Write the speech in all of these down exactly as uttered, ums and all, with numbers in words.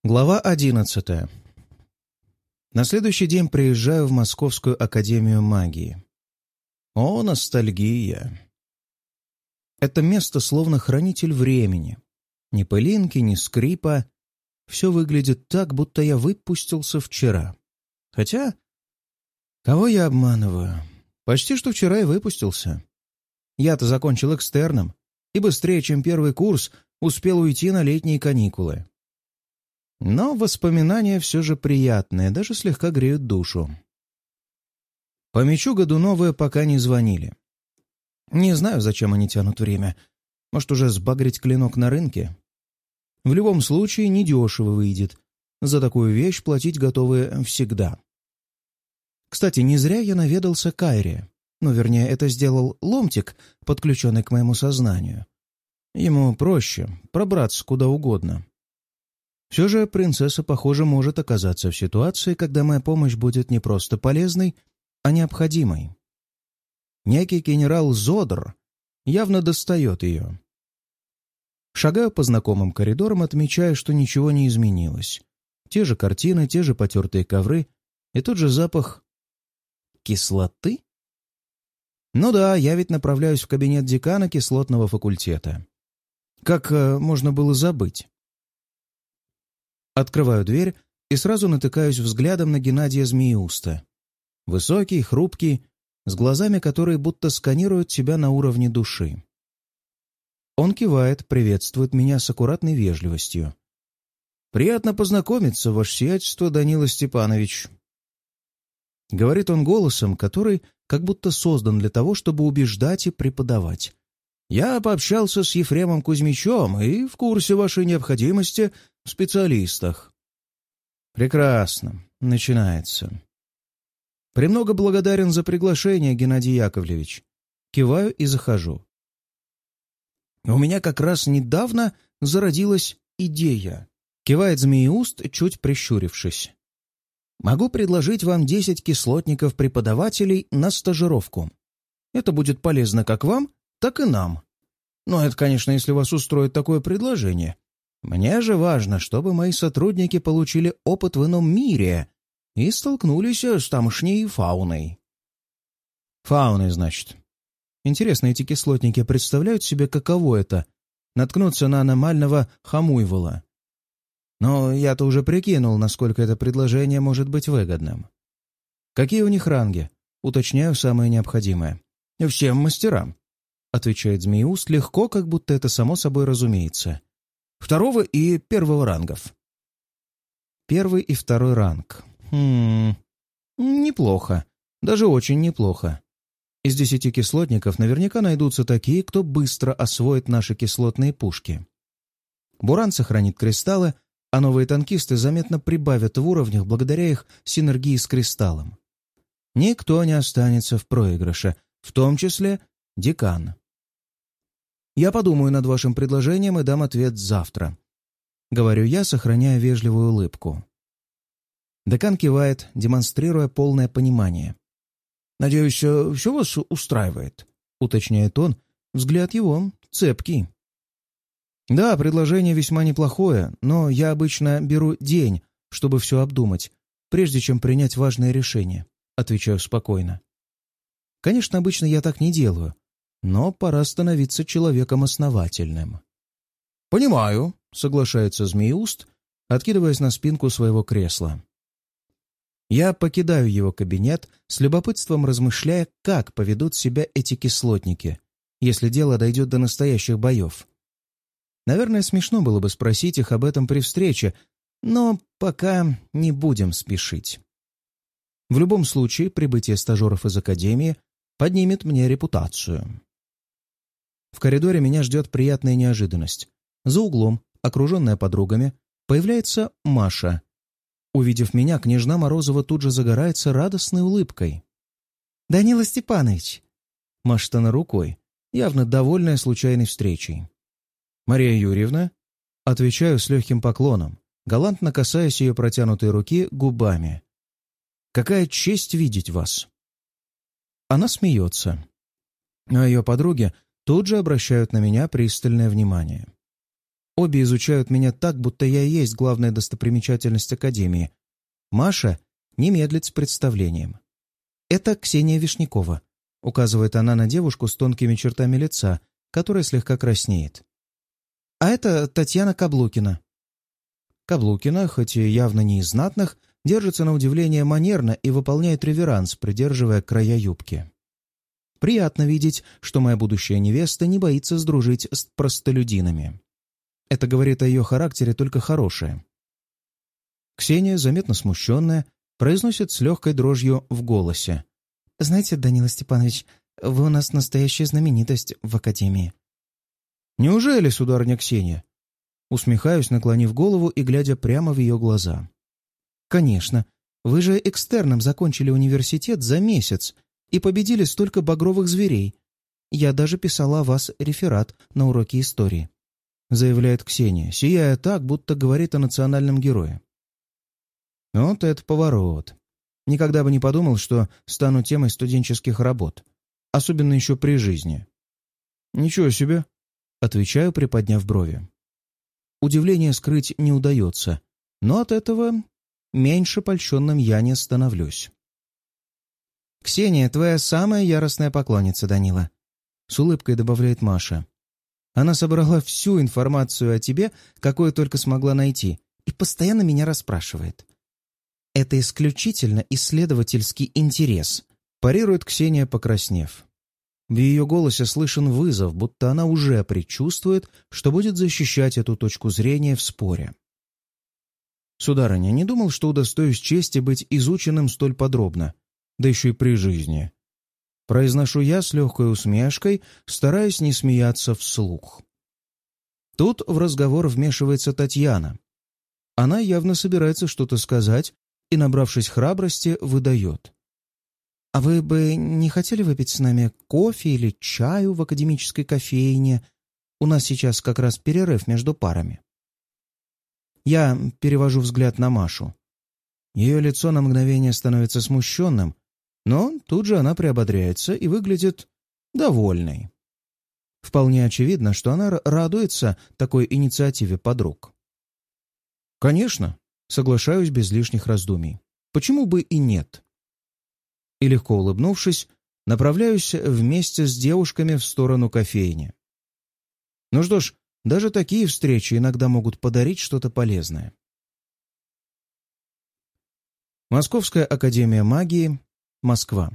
Глава одиннадцатая. На следующий день приезжаю в Московскую академию магии. О, ностальгия! Это место словно хранитель времени. Ни пылинки, ни скрипа. Все выглядит так, будто я выпустился вчера. Хотя, кого я обманываю? Почти что вчера и выпустился. Я-то закончил экстерном и быстрее, чем первый курс, успел уйти на летние каникулы. Но воспоминания все же приятные, даже слегка греют душу. По мячу Годуновы пока не звонили. Не знаю, зачем они тянут время. Может, уже сбагрить клинок на рынке? В любом случае, недешево выйдет. За такую вещь платить готовы всегда. Кстати, не зря я наведался к Айре. Ну, вернее, это сделал ломтик, подключенный к моему сознанию. Ему проще пробраться куда угодно. Все же принцесса, похоже, может оказаться в ситуации, когда моя помощь будет не просто полезной, а необходимой. Некий генерал Зодр явно достает ее. Шагаю по знакомым коридорам, отмечая, что ничего не изменилось. Те же картины, те же потертые ковры и тот же запах кислоты. Ну да, я ведь направляюсь в кабинет декана кислотного факультета. Как э, можно было забыть? Открываю дверь и сразу натыкаюсь взглядом на Геннадия Змеиуста. Высокий, хрупкий, с глазами, которые будто сканируют тебя на уровне души. Он кивает, приветствует меня с аккуратной вежливостью. «Приятно познакомиться, ваше сиятельство, Данила Степанович». Говорит он голосом, который как будто создан для того, чтобы убеждать и преподавать. «Я пообщался с Ефремом Кузьмичем и в курсе вашей необходимости в специалистах». «Прекрасно. Начинается. Премного благодарен за приглашение, Геннадий Яковлевич». Киваю и захожу. «У меня как раз недавно зародилась идея», — кивает Змеиуст, чуть прищурившись. «Могу предложить вам десять кислотников-преподавателей на стажировку. Это будет полезно как вам, так и нам. Но это, конечно, если вас устроит такое предложение. Мне же важно, чтобы мои сотрудники получили опыт в ином мире и столкнулись с тамошней фауной». «Фауной, значит. Интересно, эти кислотники представляют себе, каково это — наткнуться на аномального хомуйвола. Но я-то уже прикинул, насколько это предложение может быть выгодным. Какие у них ранги? Уточняю самое необходимое. Всем мастерам», — отвечает Змеиуст легко, как будто это само собой разумеется. «Второго и первого рангов». Первый и второй ранг. Хм... Неплохо. Даже очень неплохо. Из десяти кислотников наверняка найдутся такие, кто быстро освоит наши кислотные пушки. Буран сохранит кристаллы, а новые танкисты заметно прибавят в уровнях благодаря их синергии с кристаллом. Никто не останется в проигрыше, в том числе декан. «Я подумаю над вашим предложением и дам ответ завтра», — говорю я, сохраняя вежливую улыбку. Декан кивает, демонстрируя полное понимание. «Надеюсь, все вас устраивает», — уточняет он. Взгляд его цепкий. «Да, предложение весьма неплохое, но я обычно беру день, чтобы все обдумать, прежде чем принять важное решение», — отвечаю спокойно. Конечно, обычно я так не делаю, но пора становиться человеком основательным. «Понимаю», — соглашается Змеиуст, откидываясь на спинку своего кресла. Я покидаю его кабинет, с любопытством размышляя, как поведут себя эти кислотники, если дело дойдет до настоящих боев. Наверное, смешно было бы спросить их об этом при встрече, но пока не будем спешить. В любом случае, прибытие стажеров из академии поднимет мне репутацию. В коридоре меня ждет приятная неожиданность. За углом, окруженная подругами, появляется Маша. Увидев меня, княжна Морозова тут же загорается радостной улыбкой. «Данила Степанович!» Машет она рукой, явно довольная случайной встречей. «Мария Юрьевна?» Отвечаю с легким поклоном, галантно касаясь ее протянутой руки губами. «Какая честь видеть вас!» Она смеется, а ее подруги тут же обращают на меня пристальное внимание. Обе изучают меня так, будто я и есть главная достопримечательность Академии. Маша не медлит с представлением. «Это Ксения Вишнякова», — указывает она на девушку с тонкими чертами лица, которая слегка краснеет. «А это Татьяна Каблукина». Каблукина, хоть и явно не из знатных, держится на удивление манерно и выполняет реверанс, придерживая края юбки. Приятно видеть, что моя будущая невеста не боится сдружить с простолюдинами. Это говорит о ее характере только хорошее. Ксения, заметно смущенная, произносит с легкой дрожью в голосе. «Знаете, Данила Степанович, вы у нас настоящая знаменитость в Академии». «Неужели, сударыня Ксения?» Усмехаюсь, наклонив голову и глядя прямо в ее глаза. «Конечно. Вы же экстерном закончили университет за месяц и победили столько багровых зверей. Я даже писала о вас реферат на уроке истории», — заявляет Ксения, сияя так, будто говорит о национальном герое. Вот это поворот. Никогда бы не подумал, что стану темой студенческих работ, особенно еще при жизни. «Ничего себе!» — отвечаю, приподняв брови. Удивление скрыть не удается, но от этого меньше польщенным я не становлюсь. «Ксения, твоя самая яростная поклонница, Данила», — с улыбкой добавляет Маша. «Она собрала всю информацию о тебе, какую только смогла найти, и постоянно меня расспрашивает». «Это исключительно исследовательский интерес», — парирует Ксения, покраснев. В ее голосе слышен вызов, будто она уже предчувствует, что будет защищать эту точку зрения в споре. «Сударыня, не думал, что удостоюсь чести быть изученным столь подробно, да еще и при жизни». Произношу я с легкой усмешкой, стараясь не смеяться вслух. Тут в разговор вмешивается Татьяна. Она явно собирается что-то сказать и, набравшись храбрости, выдает. «А вы бы не хотели выпить с нами кофе или чаю в академической кофейне? У нас сейчас как раз перерыв между парами». Я перевожу взгляд на Машу. Ее лицо на мгновение становится смущенным, но тут же она приободряется и выглядит довольной. Вполне очевидно, что она радуется такой инициативе подруг. «Конечно», — соглашаюсь без лишних раздумий. «Почему бы и нет?» И, легко улыбнувшись, направляюсь вместе с девушками в сторону кофейни. Ну что ж, даже такие встречи иногда могут подарить что-то полезное. Московская академия магии, Москва.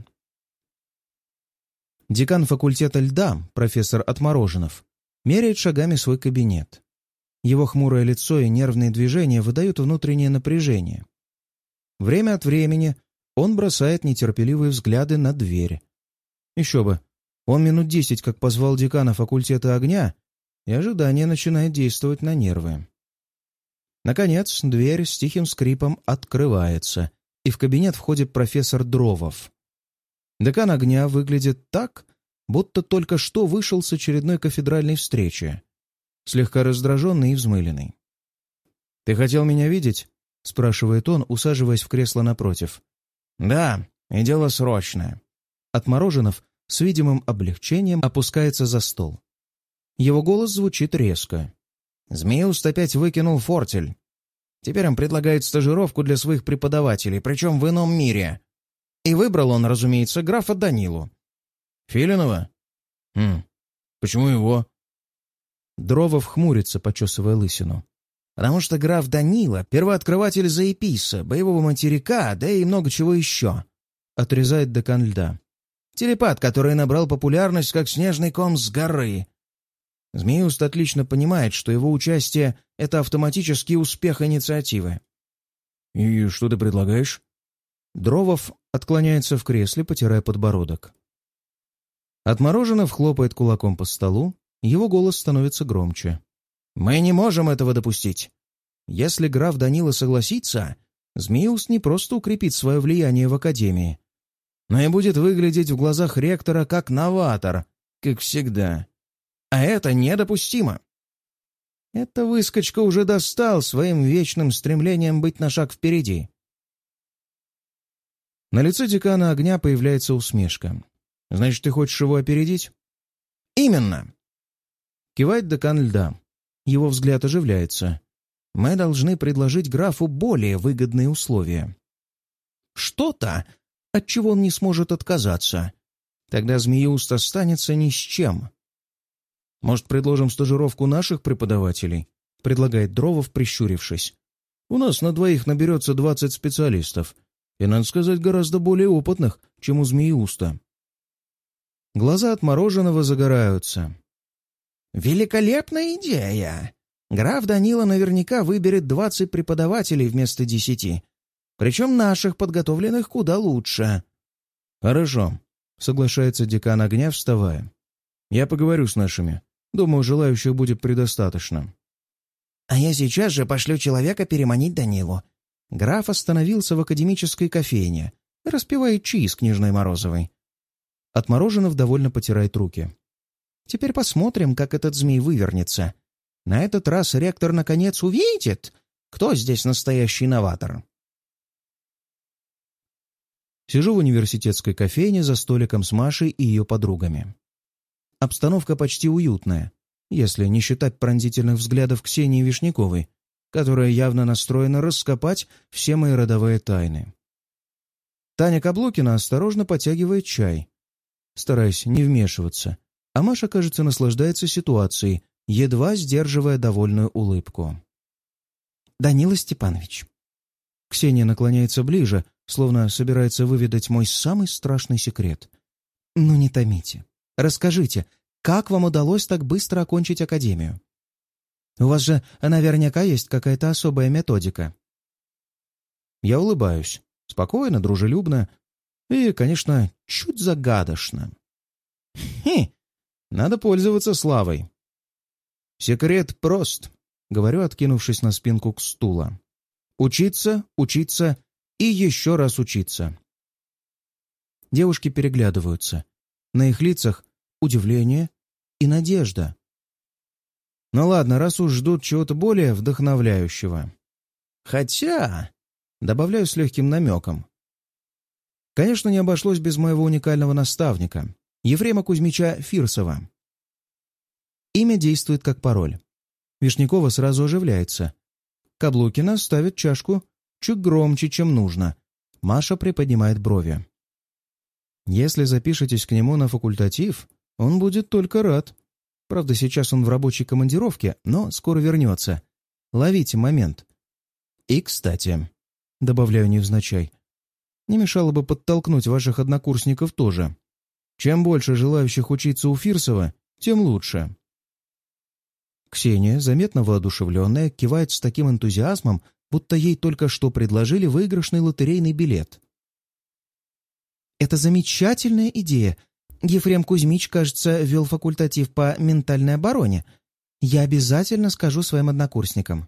Декан факультета льда, профессор Отмороженов, меряет шагами свой кабинет. Его хмурое лицо и нервные движения выдают внутреннее напряжение. Время от времени он бросает нетерпеливые взгляды на дверь. Еще бы, он минут десять как позвал декана факультета огня, и ожидание начинает действовать на нервы. Наконец, дверь с тихим скрипом открывается, и в кабинет входит профессор Дровов. Декан огня выглядит так, будто только что вышел с очередной кафедральной встречи, слегка раздраженный и взмыленный. «Ты хотел меня видеть?» — спрашивает он, усаживаясь в кресло напротив. «Да, и дело срочное». Отмороженов с видимым облегчением опускается за стол. Его голос звучит резко. «Змеиуст опять выкинул фортель. Теперь он предлагает стажировку для своих преподавателей, причем в ином мире. И выбрал он, разумеется, графа Данилу». «Филинова? Хм, почему его?» Дровов хмурится, почесывая лысину. «Потому что граф Данила — первооткрыватель Заеписа, боевого материка, да и много чего еще», — отрезает декан льда. «Телепат, который набрал популярность, как снежный ком с горы. Змеиуст отлично понимает, что его участие — это автоматический успех инициативы». «И что ты предлагаешь?» Дровов отклоняется в кресле, потирая подбородок. Отмороженов хлопает кулаком по столу, его голос становится громче. «Мы не можем этого допустить. Если граф Данила согласится, Змеиуст не просто укрепит свое влияние в Академии, но и будет выглядеть в глазах ректора как новатор, как всегда. А это недопустимо. Эта выскочка уже достал своим вечным стремлением быть на шаг впереди». На лице декана огня появляется усмешка. «Значит, ты хочешь его опередить?» «Именно!» Кивает декан льда. Его взгляд оживляется. Мы должны предложить графу более выгодные условия. Что-то, от чего он не сможет отказаться. Тогда Змееуст останется ни с чем. «Может, предложим стажировку наших преподавателей?» — предлагает Дровов, прищурившись. «У нас на двоих наберется двадцать специалистов, и, надо сказать, гораздо более опытных, чем у Змееуста». Глаза отмороженного загораются. «Великолепная идея! Граф Данила наверняка выберет двадцать преподавателей вместо десяти, причем наших, подготовленных куда лучше». «Хорошо», — соглашается декан огня, вставая. «Я поговорю с нашими. Думаю, желающих будет предостаточно». «А я сейчас же пошлю человека переманить Данилу». Граф остановился в академической кофейне, распивает чаи с княжной Морозовой. Отмороженов довольно потирает руки. «Теперь посмотрим, как этот змей вывернется. На этот раз ректор наконец увидит, кто здесь настоящий новатор». Сижу в университетской кофейне за столиком с Машей и ее подругами. Обстановка почти уютная, если не считать пронзительных взглядов Ксении Вишняковой, которая явно настроена раскопать все мои родовые тайны. Таня Каблукина осторожно потягивает чай, стараясь не вмешиваться, а Маша, кажется, наслаждается ситуацией, едва сдерживая довольную улыбку. «Данила Степанович». Ксения наклоняется ближе, словно собирается выведать мой самый страшный секрет. «Ну не томите. Расскажите, как вам удалось так быстро окончить академию? У вас же наверняка есть какая-то особая методика». Я улыбаюсь. Спокойно, дружелюбно и, конечно, чуть загадочно. «Хе! Надо пользоваться славой». «Секрет прост», — говорю, откинувшись на спинку к стула. «Учиться, учиться и еще раз учиться». Девушки переглядываются. На их лицах удивление и надежда. Ну ладно, раз уж ждут чего-то более вдохновляющего. Хотя, добавляю с легким намеком. Конечно, не обошлось без моего уникального наставника, Ефрема Кузьмича Фирсова. Имя действует как пароль. Вишнякова сразу оживляется. Каблукина ставит чашку чуть громче, чем нужно. Маша приподнимает брови. «Если запишетесь к нему на факультатив, он будет только рад. Правда, сейчас он в рабочей командировке, но скоро вернется. Ловите момент. И, кстати, добавляю невзначай, не мешало бы подтолкнуть ваших однокурсников тоже. Чем больше желающих учиться у Фирсова, тем лучше». Ксения, заметно воодушевленная, кивает с таким энтузиазмом, будто ей только что предложили выигрышный лотерейный билет. «Это замечательная идея. Ефрем Кузьмич, кажется, вел факультатив по ментальной обороне. Я обязательно скажу своим однокурсникам».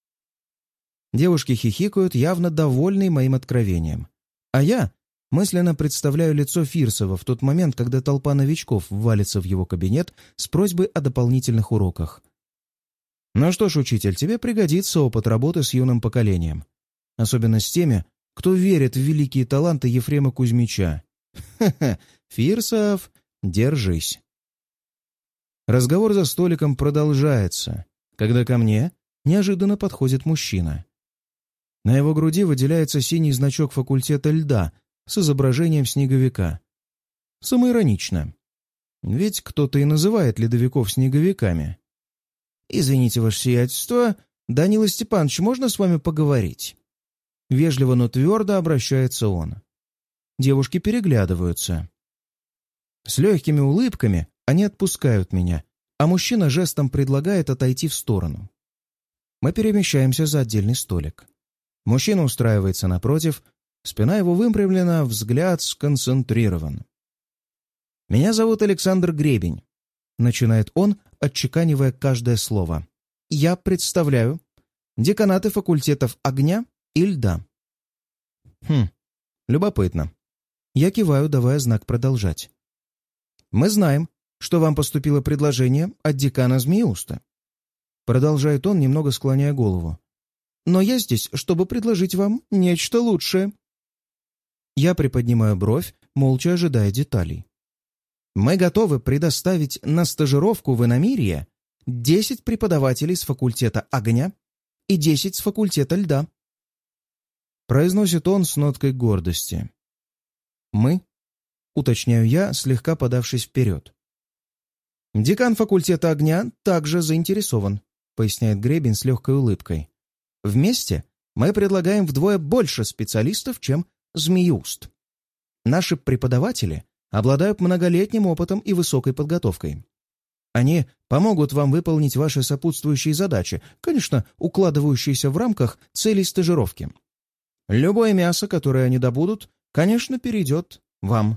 Девушки хихикают, явно довольные моим откровением. А я мысленно представляю лицо Фирсова в тот момент, когда толпа новичков валится в его кабинет с просьбой о дополнительных уроках. «Ну что ж, учитель, тебе пригодится опыт работы с юным поколением. Особенно с теми, кто верит в великие таланты Ефрема Кузьмича. Ха-ха, Фирсов, держись». Разговор за столиком продолжается, когда ко мне неожиданно подходит мужчина. На его груди выделяется синий значок факультета льда с изображением снеговика. Самоиронично. Ведь кто-то и называет ледовиков снеговиками. «Извините, ваше сиятельство, Данила Степанович, можно с вами поговорить?» Вежливо, но твердо обращается он. Девушки переглядываются. С легкими улыбками они отпускают меня, а мужчина жестом предлагает отойти в сторону. Мы перемещаемся за отдельный столик. Мужчина устраивается напротив, спина его выпрямлена, взгляд сконцентрирован. «Меня зовут Александр Гребень», — начинает он, отчеканивая каждое слово. «Я представляю деканаты факультетов огня и льда». Хм, любопытно. Я киваю, давая знак продолжать. «Мы знаем, что вам поступило предложение от декана Змееуста», — продолжает он, немного склоняя голову. «Но я здесь, чтобы предложить вам нечто лучшее». Я приподнимаю бровь, молча ожидая деталей. «Мы готовы предоставить на стажировку в иномирье десять преподавателей с факультета огня и десять с факультета льда. Произносит он с ноткой гордости. «Мы?» — уточняю я, слегка подавшись вперед. «Декан факультета огня также заинтересован», — поясняет Гребень с легкой улыбкой. «Вместе мы предлагаем вдвое больше специалистов, чем Змеюст. Наши преподаватели обладают многолетним опытом и высокой подготовкой. Они помогут вам выполнить ваши сопутствующие задачи, конечно, укладывающиеся в рамках целей стажировки. Любое мясо, которое они добудут, конечно, перейдет вам».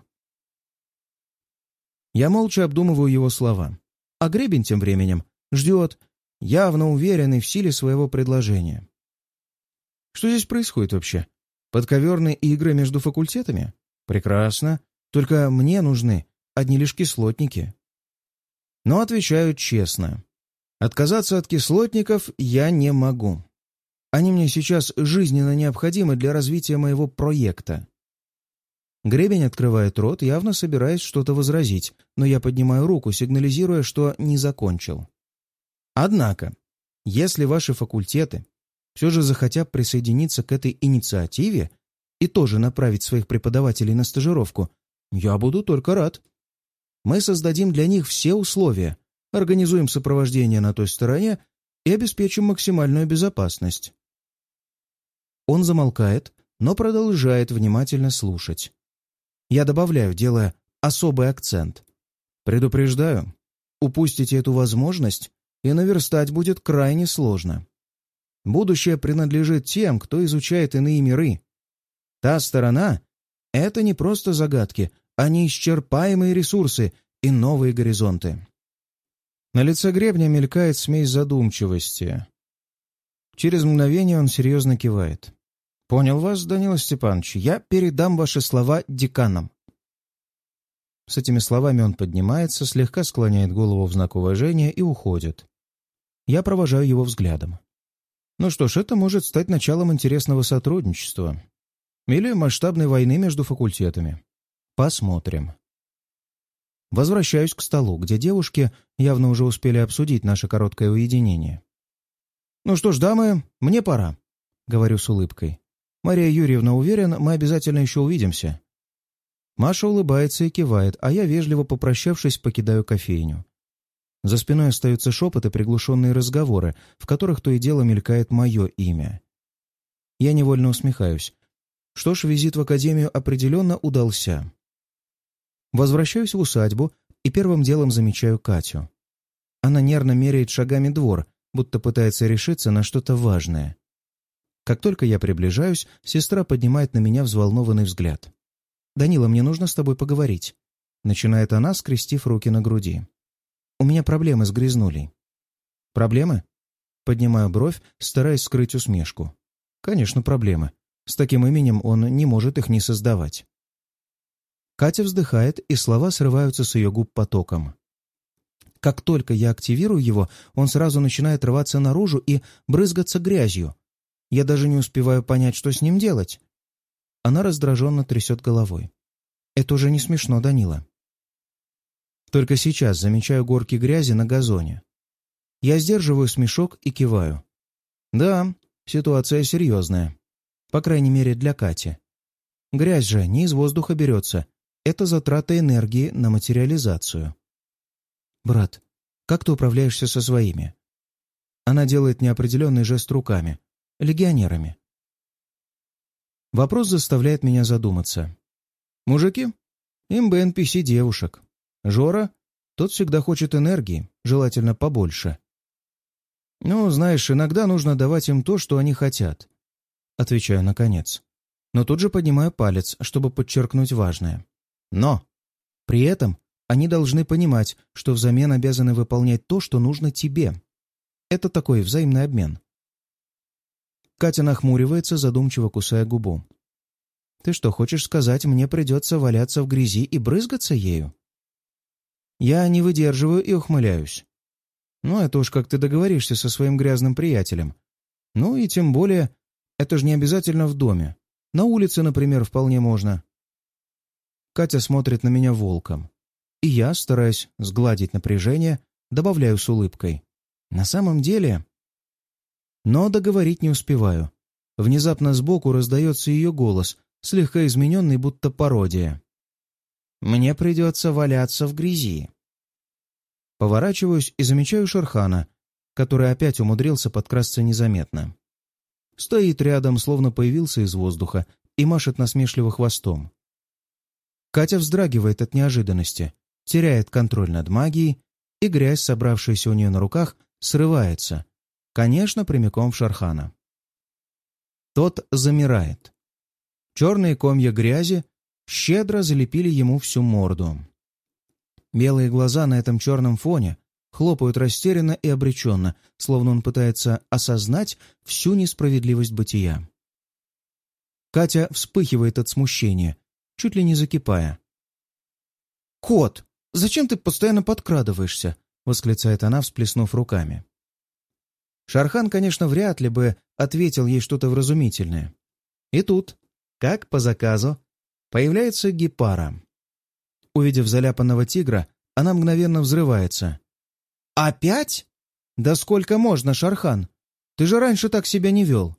Я молча обдумываю его слова, а Гребень тем временем ждет, явно уверенный в силе своего предложения. Что здесь происходит вообще? Подковерные игры между факультетами? Прекрасно. Только мне нужны одни лишь кислотники. Но отвечаю честно. Отказаться от кислотников я не могу. Они мне сейчас жизненно необходимы для развития моего проекта. Гребень открывает рот, явно собираясь что-то возразить, но я поднимаю руку, сигнализируя, что не закончил. Однако, если ваши факультеты все же захотят присоединиться к этой инициативе и тоже направить своих преподавателей на стажировку, я буду только рад. Мы создадим для них все условия, организуем сопровождение на той стороне и обеспечим максимальную безопасность. Он замолкает, но продолжает внимательно слушать. Я добавляю, делая особый акцент. Предупреждаю, упустите эту возможность, и наверстать будет крайне сложно. Будущее принадлежит тем, кто изучает иные миры. Та сторона — это не просто загадки, а неисчерпаемые ресурсы и новые горизонты. На лице Гребня мелькает смесь задумчивости. Через мгновение он серьезно кивает. «Понял вас, Данила Степанович. Я передам ваши слова деканам». С этими словами он поднимается, слегка склоняет голову в знак уважения и уходит. Я провожаю его взглядом. Ну что ж, это может стать началом интересного сотрудничества. Или масштабной войны между факультетами. Посмотрим. Возвращаюсь к столу, где девушки явно уже успели обсудить наше короткое уединение. «Ну что ж, дамы, мне пора», — говорю с улыбкой. «Мария Юрьевна, уверен, мы обязательно еще увидимся». Маша улыбается и кивает, а я, вежливо попрощавшись, покидаю кофейню. За спиной остаются шепоты, приглушенные разговоры, в которых то и дело мелькает мое имя. Я невольно усмехаюсь. Что ж, визит в академию определенно удался. Возвращаюсь в усадьбу и первым делом замечаю Катю. Она нервно меряет шагами двор, будто пытается решиться на что-то важное. Как только я приближаюсь, сестра поднимает на меня взволнованный взгляд. «Данила, мне нужно с тобой поговорить», — начинает она, скрестив руки на груди. «У меня проблемы с грязнулей». «Проблемы?» — поднимаю бровь, стараясь скрыть усмешку. «Конечно, проблемы. С таким именем он не может их не создавать». Катя вздыхает, и слова срываются с ее губ потоком. Как только я активирую его, он сразу начинает рваться наружу и брызгаться грязью. Я даже не успеваю понять, что с ним делать. Она раздраженно трясет головой. «Это уже не смешно, Данила». Только сейчас замечаю горки грязи на газоне. Я сдерживаю смешок и киваю. Да, ситуация серьезная. По крайней мере, для Кати. Грязь же не из воздуха берется. Это затрата энергии на материализацию. «Брат, как ты управляешься со своими?» Она делает неопределенный жест руками. «Легионерами». Вопрос заставляет меня задуматься. Мужики? Им бы эн пи си девушек. Жора? Тот всегда хочет энергии, желательно побольше. «Ну, знаешь, иногда нужно давать им то, что они хотят», — отвечаю наконец. Но тут же поднимаю палец, чтобы подчеркнуть важное. Но при этом они должны понимать, что взамен обязаны выполнять то, что нужно тебе. Это такой взаимный обмен. Катя нахмуривается, задумчиво кусая губу. «Ты что, хочешь сказать, мне придется валяться в грязи и брызгаться ею?» Я не выдерживаю и ухмыляюсь. Ну, это уж как ты договоришься со своим грязным приятелем. Ну и тем более, это же не обязательно в доме. На улице, например, вполне можно. Катя смотрит на меня волком. И я, стараясь сгладить напряжение, добавляю с улыбкой. На самом деле... Но договорить не успеваю. Внезапно сбоку раздается ее голос, слегка измененный, будто пародия. «Мне придется валяться в грязи». Поворачиваюсь и замечаю Шерхана, который опять умудрился подкрасться незаметно. Стоит рядом, словно появился из воздуха, и машет насмешливо хвостом. Катя вздрагивает от неожиданности, теряет контроль над магией, и грязь, собравшаяся у нее на руках, срывается, конечно, прямиком в Шерхана. Тот замирает. Черные комья грязи щедро залепили ему всю морду. Белые глаза на этом черном фоне хлопают растерянно и обреченно, словно он пытается осознать всю несправедливость бытия. Катя вспыхивает от смущения, чуть ли не закипая. «Кот, зачем ты постоянно подкрадываешься?» — восклицает она, всплеснув руками. Шерхан, конечно, вряд ли бы ответил ей что-то вразумительное. И тут, как по заказу, появляется Гепара. Увидев заляпанного тигра, она мгновенно взрывается. «Опять? Да сколько можно, Шерхан? Ты же раньше так себя не вел!»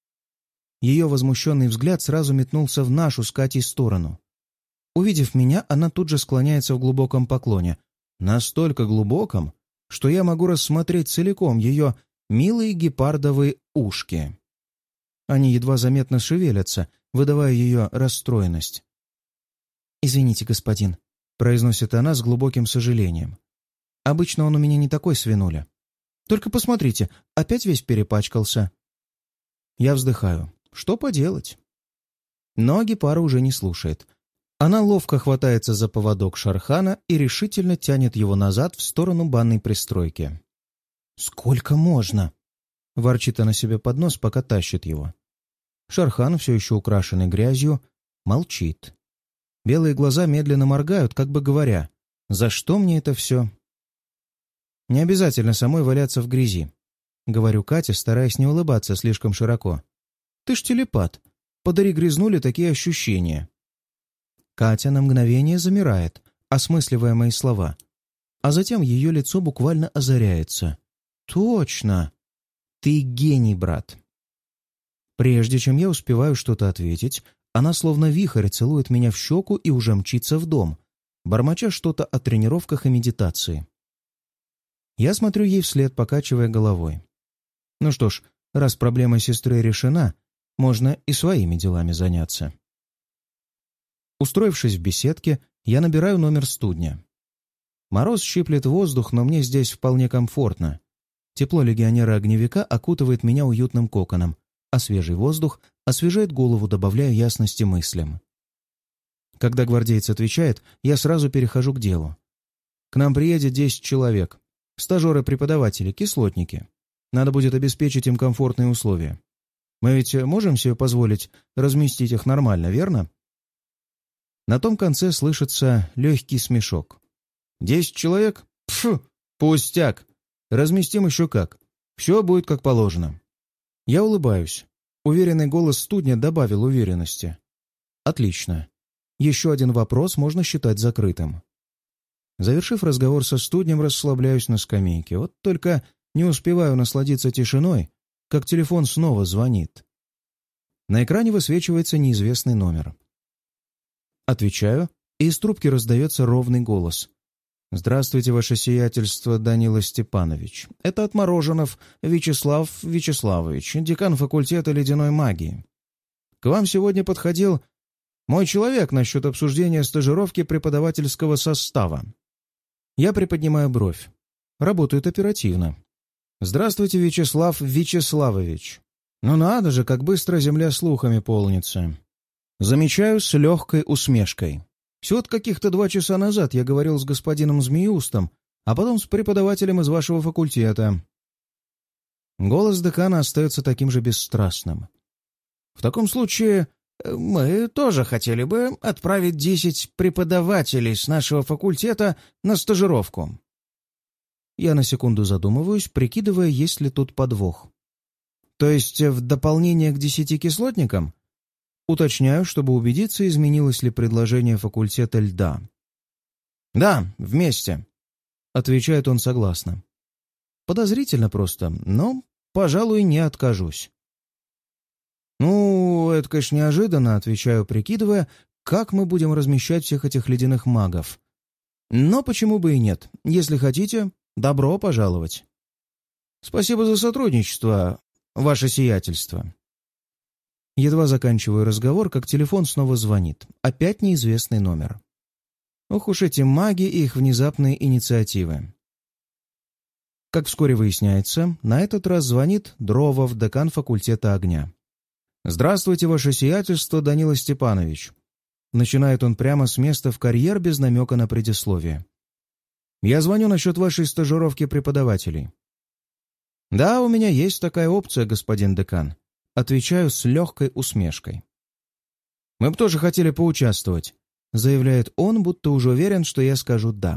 Ее возмущенный взгляд сразу метнулся в нашу с Катей сторону. Увидев меня, она тут же склоняется в глубоком поклоне. Настолько глубоком, что я могу рассмотреть целиком ее милые гепардовые ушки. Они едва заметно шевелятся, выдавая ее расстроенность. «Извините, господин», — произносит она с глубоким сожалением. «Обычно он у меня не такой свинуля. Только посмотрите, опять весь перепачкался». Я вздыхаю. Что поделать? Но Гепара уже не слушает. Она ловко хватается за поводок Шерхана и решительно тянет его назад в сторону банной пристройки. «Сколько можно?» — ворчит она себе под нос, пока тащит его. Шерхан, все еще украшенный грязью, молчит. Белые глаза медленно моргают, как бы говоря: «За что мне это все?» «Не обязательно самой валяться в грязи», — говорю Кате, стараясь не улыбаться слишком широко. «Ты ж телепат. Подари грязнули такие ощущения». Катя на мгновение замирает, осмысливая мои слова, а затем ее лицо буквально озаряется. «Точно! Ты гений, брат!» Прежде чем я успеваю что-то ответить, она словно вихрь целует меня в щеку и уже мчится в дом, бормоча что-то о тренировках и медитации. Я смотрю ей вслед, покачивая головой. Ну что ж, раз проблема сестры решена, можно и своими делами заняться. Устроившись в беседке, я набираю номер студня. Мороз щиплет воздух, но мне здесь вполне комфортно. Тепло легионера-огневика окутывает меня уютным коконом, а свежий воздух освежает голову, добавляя ясности мыслям. Когда гвардеец отвечает, я сразу перехожу к делу. К нам приедет десять человек. Стажеры-преподаватели, кислотники. Надо будет обеспечить им комфортные условия. Мы ведь можем себе позволить разместить их нормально, верно? На том конце слышится легкий смешок. «Десять человек? Пф, пустяк! Разместим еще как. Все будет как положено». Я улыбаюсь. Уверенный голос студня добавил уверенности. Отлично. Еще один вопрос можно считать закрытым. Завершив разговор со студнем, расслабляюсь на скамейке. Вот только не успеваю насладиться тишиной, как телефон снова звонит. На экране высвечивается неизвестный номер. Отвечаю, и из трубки раздается ровный голос. «Здравствуйте, ваше сиятельство, Данила Степанович. Это от Мороженов Вячеслав Вячеславович, декан факультета ледяной магии. К вам сегодня подходил мой человек насчет обсуждения стажировки преподавательского состава». Я приподнимаю бровь. Работают оперативно. «Здравствуйте, Вячеслав Вячеславович. Ну надо же, как быстро земля слухами полнится». Замечаю с легкой усмешкой. Всего каких-то два часа назад я говорил с господином Змеюстом, а потом с преподавателем из вашего факультета. Голос декана остается таким же бесстрастным. В таком случае мы тоже хотели бы отправить десять преподавателей с нашего факультета на стажировку. Я на секунду задумываюсь, прикидывая, есть ли тут подвох. То есть в дополнение к десяти кислотникам? Уточняю, чтобы убедиться, изменилось ли предложение факультета льда. «Да, вместе», — отвечает он согласно. Подозрительно просто, но, пожалуй, не откажусь. «Ну, это, конечно, неожиданно», — отвечаю, прикидывая, как мы будем размещать всех этих ледяных магов. «Но почему бы и нет? Если хотите, добро пожаловать». «Спасибо за сотрудничество, ваше сиятельство». Едва заканчиваю разговор, как телефон снова звонит. Опять неизвестный номер. Ох уж эти маги и их внезапные инициативы. Как вскоре выясняется, на этот раз звонит Дровов, декан факультета огня. «Здравствуйте, ваше сиятельство, Данила Степанович». Начинает он прямо с места в карьер без намека на предисловие. «Я звоню насчет вашей стажировки преподавателей». «Да, у меня есть такая опция, господин декан», — отвечаю с легкой усмешкой. «Мы бы тоже хотели поучаствовать», — заявляет он, будто уже уверен, что я скажу «да».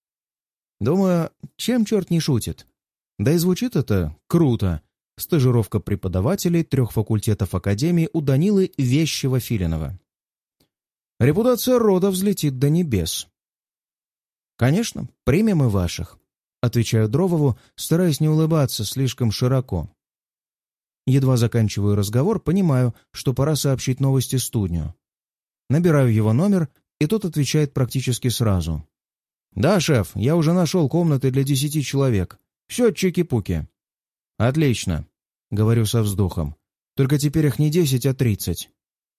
Думаю, чем черт не шутит? Да и звучит это круто. Стажировка преподавателей трех факультетов Академии у Данилы Вещева-Филинова. Репутация рода взлетит до небес. «Конечно, примем и ваших», — отвечаю Дровову, стараясь не улыбаться слишком широко. Едва заканчиваю разговор, понимаю, что пора сообщить новости студню. Набираю его номер, и тот отвечает практически сразу. «Да, шеф, я уже нашел комнаты для десяти человек. Все чики-пуки». «Отлично», — говорю со вздохом. «Только теперь их не десять, а тридцать».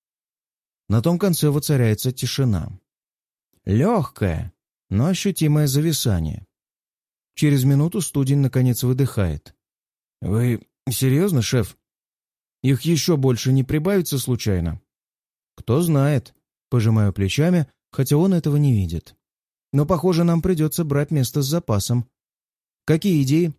На том конце воцаряется тишина. Легкое, но ощутимое зависание. Через минуту студень наконец выдыхает. «Вы серьезно, шеф? Их еще больше не прибавится случайно?» «Кто знает», — пожимаю плечами, хотя он этого не видит. «Но, похоже, нам придется брать место с запасом. Какие идеи?»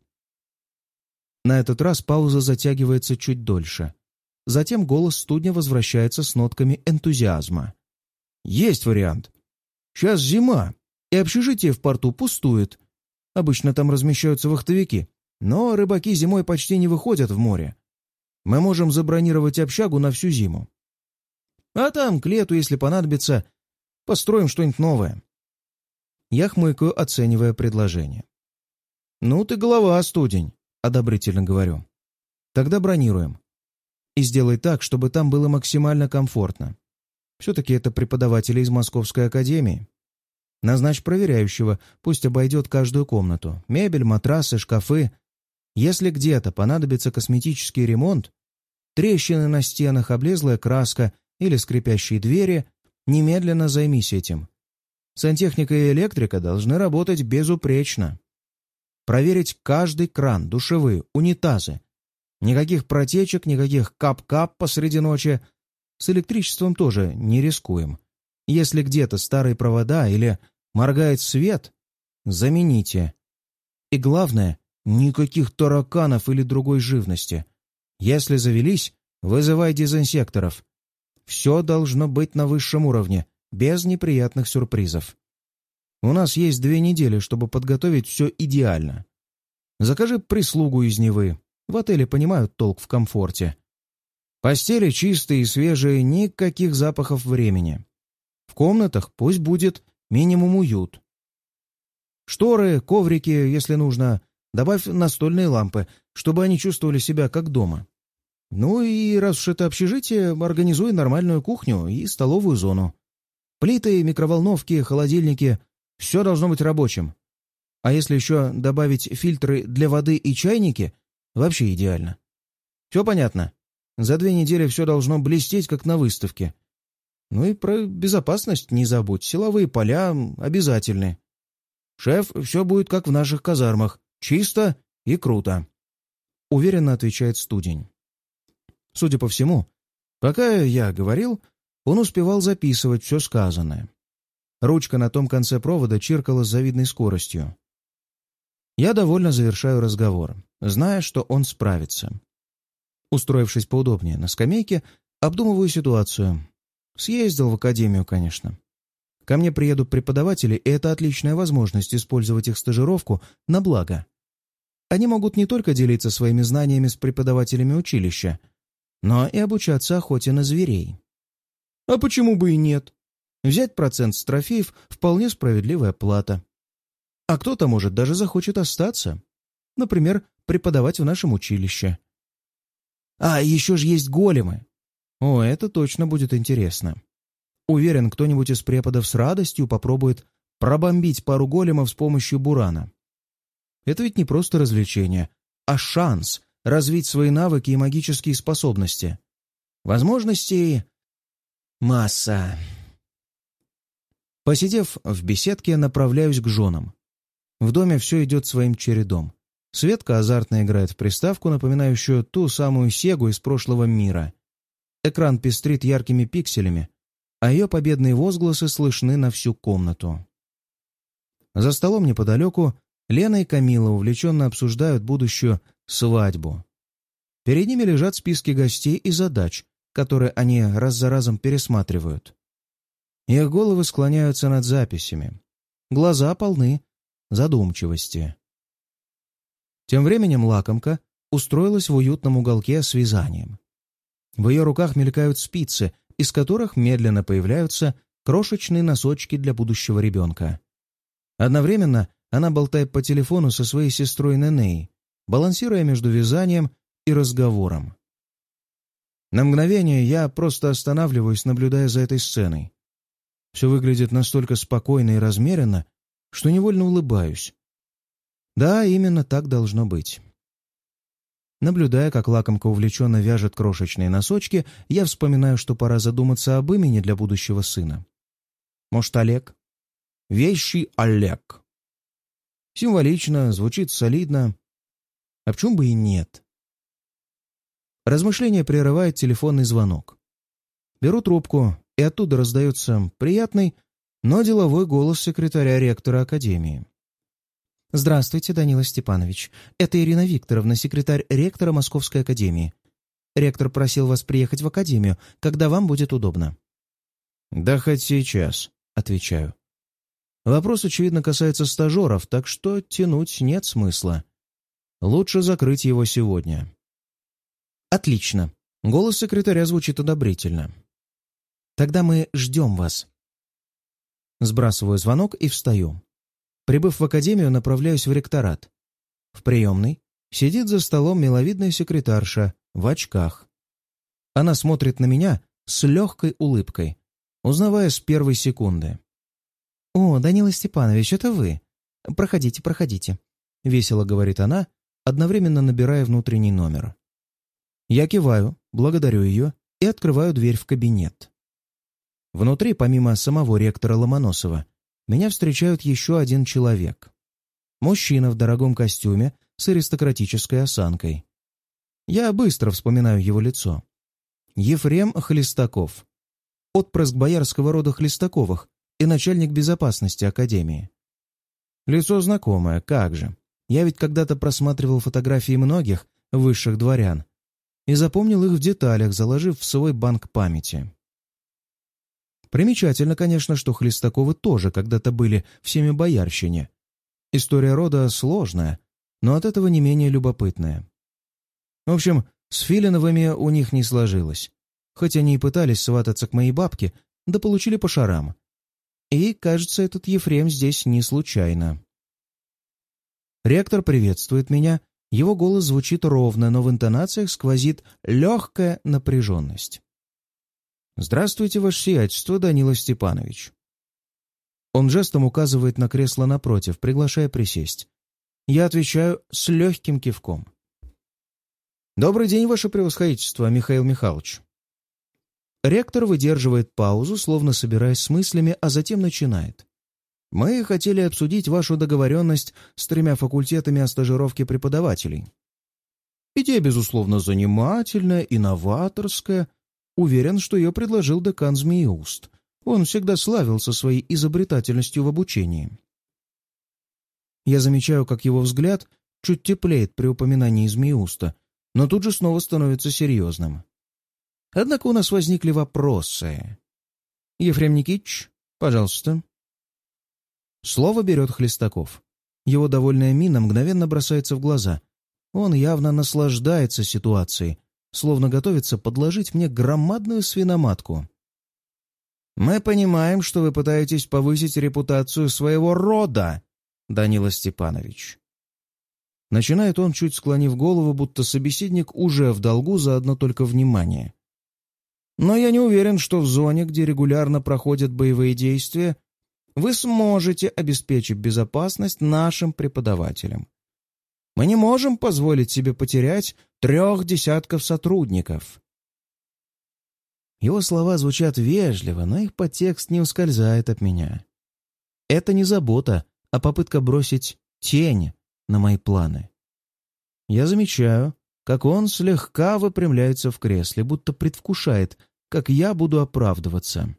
На этот раз пауза затягивается чуть дольше. Затем голос студня возвращается с нотками энтузиазма. «Есть вариант. Сейчас зима, и общежитие в порту пустует. Обычно там размещаются вахтовики, но рыбаки зимой почти не выходят в море. Мы можем забронировать общагу на всю зиму. А там, к лету, если понадобится, построим что-нибудь новое». Я хмыкаю, оценивая предложение. «Ну ты голова, студень», — одобрительно говорю. «Тогда бронируем. И сделай так, чтобы там было максимально комфортно. Все-таки это преподаватели из Московской академии. Назначь проверяющего, пусть обойдет каждую комнату. Мебель, матрасы, шкафы. Если где-то понадобится косметический ремонт, трещины на стенах, облезлая краска или скрипящие двери, немедленно займись этим. Сантехника и электрика должны работать безупречно. Проверить каждый кран, душевые, унитазы. Никаких протечек, никаких кап-кап посреди ночи. С электричеством тоже не рискуем. Если где-то старые провода или моргает свет, замените. И главное, никаких тараканов или другой живности. Если завелись, вызывай дезинсекторов. Все должно быть на высшем уровне, без неприятных сюрпризов. У нас есть две недели, чтобы подготовить все идеально. Закажи прислугу из Невы. В отеле понимают толк в комфорте. Постели чистые и свежие, никаких запахов времени. В комнатах пусть будет минимум уют. Шторы, коврики, если нужно. Добавь настольные лампы, чтобы они чувствовали себя как дома. Ну и раз уж это общежитие, организуй нормальную кухню и столовую зону. Плиты, микроволновки, холодильники — все должно быть рабочим. А если еще добавить фильтры для воды и чайники, вообще идеально. Все понятно. За две недели все должно блестеть, как на выставке. Ну и про безопасность не забудь. Силовые поля обязательны. Шеф, все будет как в наших казармах. Чисто и круто. Уверенно отвечает студень. Судя по всему, пока я говорил, он успевал записывать все сказанное. Ручка на том конце провода чиркала с завидной скоростью. Я довольно завершаю разговор, зная, что он справится. Устроившись поудобнее на скамейке, обдумываю ситуацию. Съездил в академию, конечно. Ко мне приедут преподаватели, и это отличная возможность использовать их стажировку на благо. Они могут не только делиться своими знаниями с преподавателями училища, но и обучаться охоте на зверей. А почему бы и нет? Взять процент с трофеев — вполне справедливая плата. А кто-то, может, даже захочет остаться. Например, преподавать в нашем училище. А еще же есть големы. О, это точно будет интересно. Уверен, кто-нибудь из преподов с радостью попробует пробомбить пару големов с помощью бурана. Это ведь не просто развлечение, а шанс развить свои навыки и магические способности. Возможностей масса. Посидев в беседке, направляюсь к женам. В доме все идет своим чередом. Светка азартно играет в приставку, напоминающую ту самую Сегу из прошлого мира. Экран пестрит яркими пикселями, а ее победные возгласы слышны на всю комнату. За столом неподалеку Лена и Камила увлеченно обсуждают будущую свадьбу. Перед ними лежат списки гостей и задач, которые они раз за разом пересматривают. Их головы склоняются над записями. Глаза полны задумчивости. Тем временем лакомка устроилась в уютном уголке с вязанием. В ее руках мелькают спицы, из которых медленно появляются крошечные носочки для будущего ребенка. Одновременно она болтает по телефону со своей сестрой Неней, балансируя между вязанием и разговором. На мгновение я просто останавливаюсь, наблюдая за этой сценой. Все выглядит настолько спокойно и размеренно, что невольно улыбаюсь. Да, именно так должно быть. Наблюдая, как лакомка увлеченно вяжет крошечные носочки, я вспоминаю, что пора задуматься об имени для будущего сына. Может, Олег? Вещий Олег. Символично, звучит солидно. А почему бы и нет? Размышление прерывает телефонный звонок. Беру трубку, и оттуда раздается приятный, но деловой голос секретаря ректора академии. «Здравствуйте, Данила Степанович. Это Ирина Викторовна, секретарь ректора Московской академии. Ректор просил вас приехать в академию, когда вам будет удобно». «Да хоть сейчас», — отвечаю. Вопрос, очевидно, касается стажеров, так что тянуть нет смысла. Лучше закрыть его сегодня. «Отлично». Голос секретаря звучит одобрительно. «Тогда мы ждем вас». Сбрасываю звонок и встаю. Прибыв в академию, направляюсь в ректорат. В приемной сидит за столом миловидная секретарша в очках. Она смотрит на меня с легкой улыбкой, узнавая с первой секунды. «О, Данила Степанович, это вы. Проходите, проходите», — весело говорит она, одновременно набирая внутренний номер. Я киваю, благодарю ее и открываю дверь в кабинет. Внутри, помимо самого ректора Ломоносова, меня встречают еще один человек. Мужчина в дорогом костюме с аристократической осанкой. Я быстро вспоминаю его лицо. Ефрем Хлестаков. Отпрыск боярского рода Хлестаковых и начальник безопасности академии. Лицо знакомое, как же. Я ведь когда-то просматривал фотографии многих высших дворян и запомнил их в деталях, заложив в свой банк памяти. Примечательно, конечно, что Хлестаковы тоже когда-то были в семибоярщине. История рода сложная, но от этого не менее любопытная. В общем, с Филиновыми у них не сложилось. Хоть они и пытались свататься к моей бабке, да получили по шарам. И, кажется, этот Ефрем здесь не случайно. Ректор приветствует меня, его голос звучит ровно, но в интонациях сквозит легкая напряженность. «Здравствуйте, ваше сиятельство, Данила Степанович». Он жестом указывает на кресло напротив, приглашая присесть. Я отвечаю с легким кивком. «Добрый день, ваше превосходительство, Михаил Михайлович». Ректор выдерживает паузу, словно собираясь с мыслями, а затем начинает. «Мы хотели обсудить вашу договоренность с тремя факультетами о стажировке преподавателей. Идея, безусловно, занимательная, инноваторская. Уверен, что ее предложил декан Змееуст. Он всегда славился своей изобретательностью в обучении». Я замечаю, как его взгляд чуть теплеет при упоминании Змееуста, но тут же снова становится серьезным. Однако у нас возникли вопросы. «Ефрем Никитич, пожалуйста». Слово берет Хлестаков. Его довольная мина мгновенно бросается в глаза. Он явно наслаждается ситуацией, словно готовится подложить мне громадную свиноматку. «Мы понимаем, что вы пытаетесь повысить репутацию своего рода, Данила Степанович. Начинает он, чуть склонив голову, будто собеседник уже в долгу за одно только внимание. «Но я не уверен, что в зоне, где регулярно проходят боевые действия, вы сможете обеспечить безопасность нашим преподавателям. Мы не можем позволить себе потерять трех десятков сотрудников». Его слова звучат вежливо, но их подтекст не ускользает от меня. Это не забота, а попытка бросить тень на мои планы. Я замечаю, как он слегка выпрямляется в кресле, будто предвкушает, как я буду оправдываться.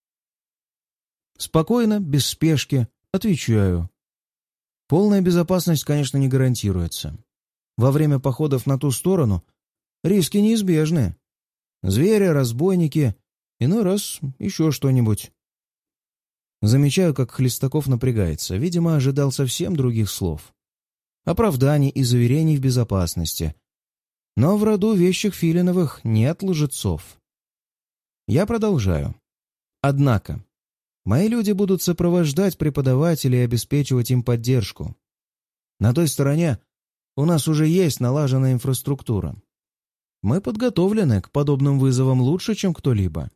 Спокойно, без спешки, отвечаю. Полная безопасность, конечно, не гарантируется. Во время походов на ту сторону риски неизбежны. Звери, разбойники, иной раз еще что-нибудь. Замечаю, как Хлестаков напрягается. Видимо, ожидал совсем других слов. Оправданий и заверений в безопасности. Но в роду вещих Филиновых нет лжецов. Я продолжаю. Однако, мои люди будут сопровождать преподавателей и обеспечивать им поддержку. На той стороне у нас уже есть налаженная инфраструктура. Мы подготовлены к подобным вызовам лучше, чем кто-либо.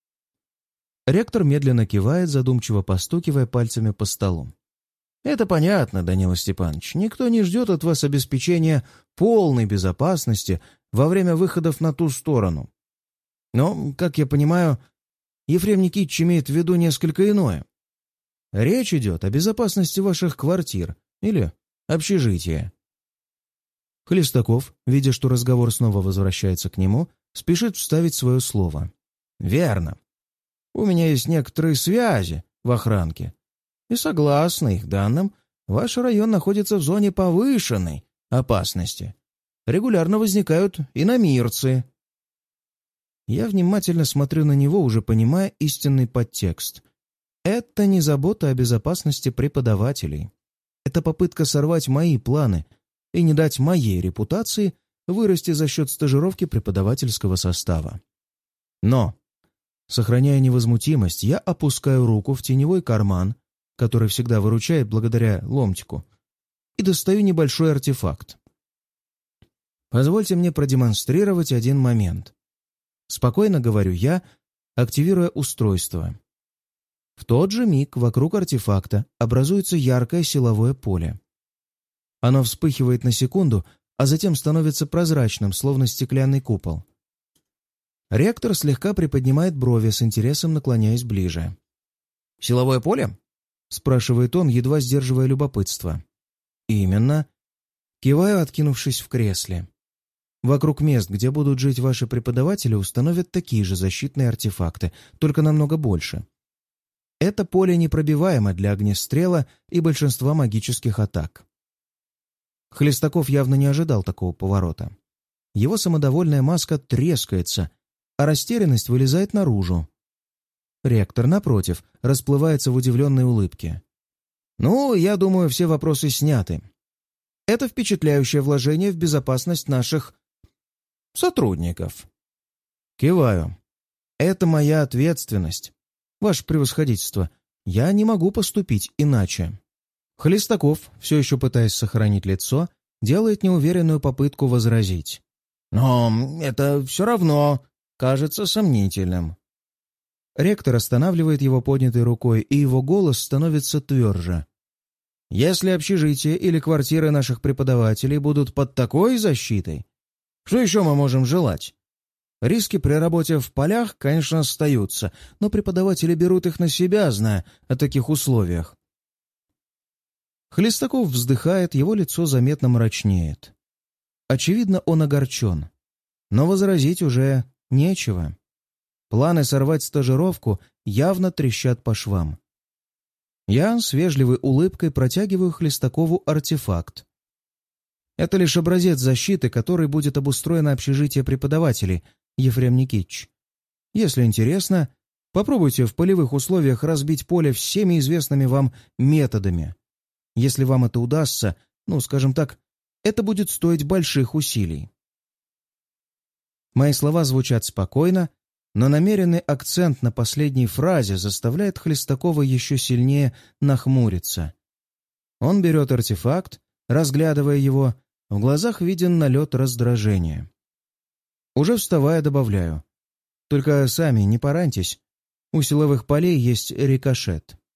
Ректор медленно кивает, задумчиво постукивая пальцами по столу. «Это понятно, Данила Степанович. Никто не ждет от вас обеспечения полной безопасности во время выходов на ту сторону. Но, как я понимаю, Ефрем Никитич имеет в виду несколько иное. Речь идет о безопасности ваших квартир или общежития». Хлестаков, видя, что разговор снова возвращается к нему, спешит вставить свое слово. «Верно. У меня есть некоторые связи в охранке, и согласно их данным, ваш район находится в зоне повышенной опасности. Регулярно возникают иномирцы». Я внимательно смотрю на него, уже понимая истинный подтекст. Это не забота о безопасности преподавателей. Это попытка сорвать мои планы и не дать моей репутации вырасти за счет стажировки преподавательского состава. Но, сохраняя невозмутимость, я опускаю руку в теневой карман, который всегда выручает благодаря ломтику, и достаю небольшой артефакт. Позвольте мне продемонстрировать один момент. Спокойно говорю я, активируя устройство. В тот же миг вокруг артефакта образуется яркое силовое поле. Оно вспыхивает на секунду, а затем становится прозрачным, словно стеклянный купол. Ректор слегка приподнимает брови, с интересом наклоняясь ближе. «Силовое поле?» — спрашивает он, едва сдерживая любопытство. «Именно». Киваю, откинувшись в кресле. Вокруг мест, где будут жить ваши преподаватели, установят такие же защитные артефакты, только намного больше. Это поле непробиваемо для огнестрела и большинства магических атак. Хлестаков явно не ожидал такого поворота. Его самодовольная маска трескается, а растерянность вылезает наружу. Ректор, напротив, расплывается в удивленной улыбке. «Ну, я думаю, все вопросы сняты. Это впечатляющее вложение в безопасность наших сотрудников». Киваю. «Это моя ответственность. Ваше превосходительство, я не могу поступить иначе». Хлестаков, все еще пытаясь сохранить лицо, делает неуверенную попытку возразить. «Но это все равно кажется сомнительным». Ректор останавливает его поднятой рукой, и его голос становится тверже. «Если общежитие или квартиры наших преподавателей будут под такой защитой, что еще мы можем желать? Риски при работе в полях, конечно, остаются, но преподаватели берут их на себя, зная о таких условиях». Хлестаков вздыхает, его лицо заметно мрачнеет. Очевидно, он огорчен. Но возразить уже нечего. Планы сорвать стажировку явно трещат по швам. Я с вежливой улыбкой протягиваю Хлестакову артефакт. Это лишь образец защиты, который будет обустроено общежитие преподавателей, Ефрем Никитич. Если интересно, попробуйте в полевых условиях разбить поле всеми известными вам методами. Если вам это удастся, ну, скажем так, это будет стоить больших усилий. Мои слова звучат спокойно, но намеренный акцент на последней фразе заставляет Хлестакова еще сильнее нахмуриться. Он берет артефакт, разглядывая его, В глазах виден налет раздражения. Уже вставая, добавляю. Только сами не пораньтесь. У силовых полей есть рикошет.